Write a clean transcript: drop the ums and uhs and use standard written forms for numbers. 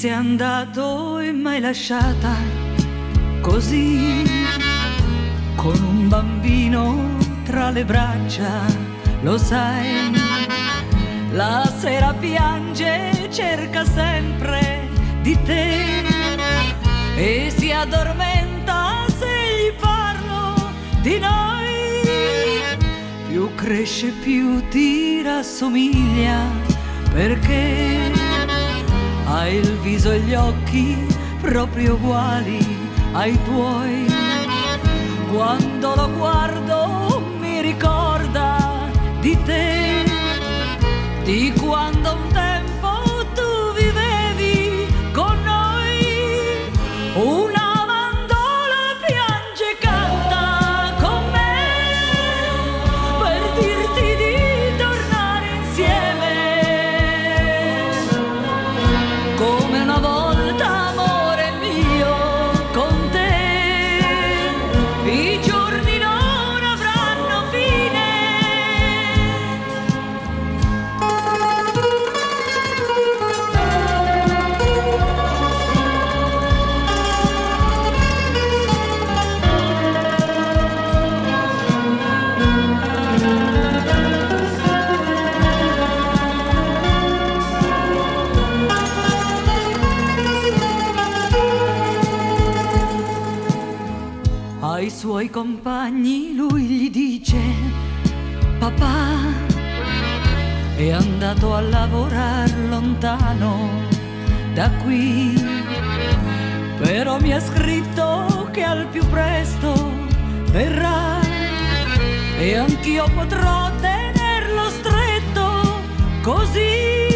sei andato e m'hai lasciata così, con un bambino tra le braccia, lo sai. La sera piange, cerca sempre di te e si addormenta se gli parlo di noi. Più cresce più ti rassomiglia, perché ha il viso e gli occhi proprio uguali ai tuoi. Quando lo guardo mi ricorda di te, di quando un tempo tu vivevi con noi. Una mandorla piange e canta con me per dirti di tornare insieme, come una volta, amore mio, con te. I giorni non avranno fine. Ai suoi compagni lui gli dice: papà è andato a lavorare lontano da qui, però mi ha scritto che al più presto verrà e anch'io potrò tenerlo stretto così.